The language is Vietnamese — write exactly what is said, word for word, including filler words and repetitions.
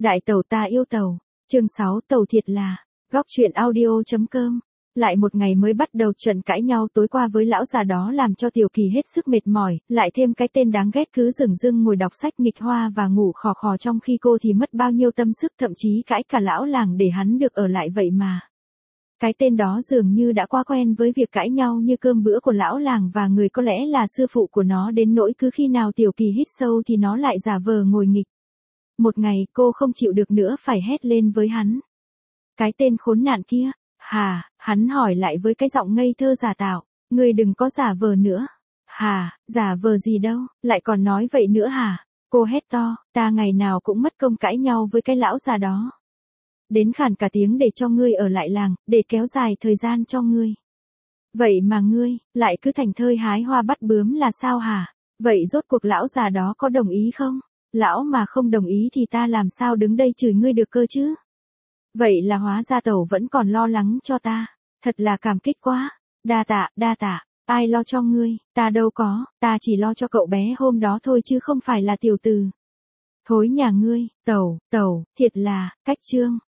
Đại tẩu ta yêu tẩu. Chương sáu tẩu thiệt là. Góc truyện audio.com. Lại một ngày mới bắt đầu trận cãi nhau tối qua với lão già đó làm cho Tiểu Kỳ hết sức mệt mỏi, lại thêm cái tên đáng ghét cứ dửng dưng ngồi đọc sách nghịch hoa và ngủ khò khò trong khi cô thì mất bao nhiêu tâm sức, thậm chí cãi cả lão làng để hắn được ở lại vậy mà. Cái tên đó dường như đã quá quen với việc cãi nhau như cơm bữa của lão làng và người có lẽ là sư phụ của nó, đến nỗi cứ khi nào Tiểu Kỳ hít sâu thì nó lại giả vờ ngồi nghịch. Một ngày cô không chịu được nữa phải hét lên với hắn. Cái tên khốn nạn kia. Hà, hắn hỏi lại với cái giọng ngây thơ giả tạo, ngươi đừng có giả vờ nữa. Hà, giả vờ gì đâu, lại còn nói vậy nữa hả? Cô hét to, ta ngày nào cũng mất công cãi nhau với cái lão già đó. Đến khàn cả tiếng để cho ngươi ở lại làng, để kéo dài thời gian cho ngươi. Vậy mà ngươi, lại cứ thành thơi hái hoa bắt bướm là sao hả? Vậy rốt cuộc lão già đó có đồng ý không? Lão mà không đồng ý thì ta làm sao đứng đây chửi ngươi được cơ chứ? Vậy là hóa ra tẩu vẫn còn lo lắng cho ta. Thật là cảm kích quá. Đa tạ, đa tạ. Ai lo cho ngươi, ta đâu có, ta chỉ lo cho cậu bé hôm đó thôi chứ không phải là tiểu từ. Thối nhà ngươi, tẩu, tẩu, thiệt là, cách trương.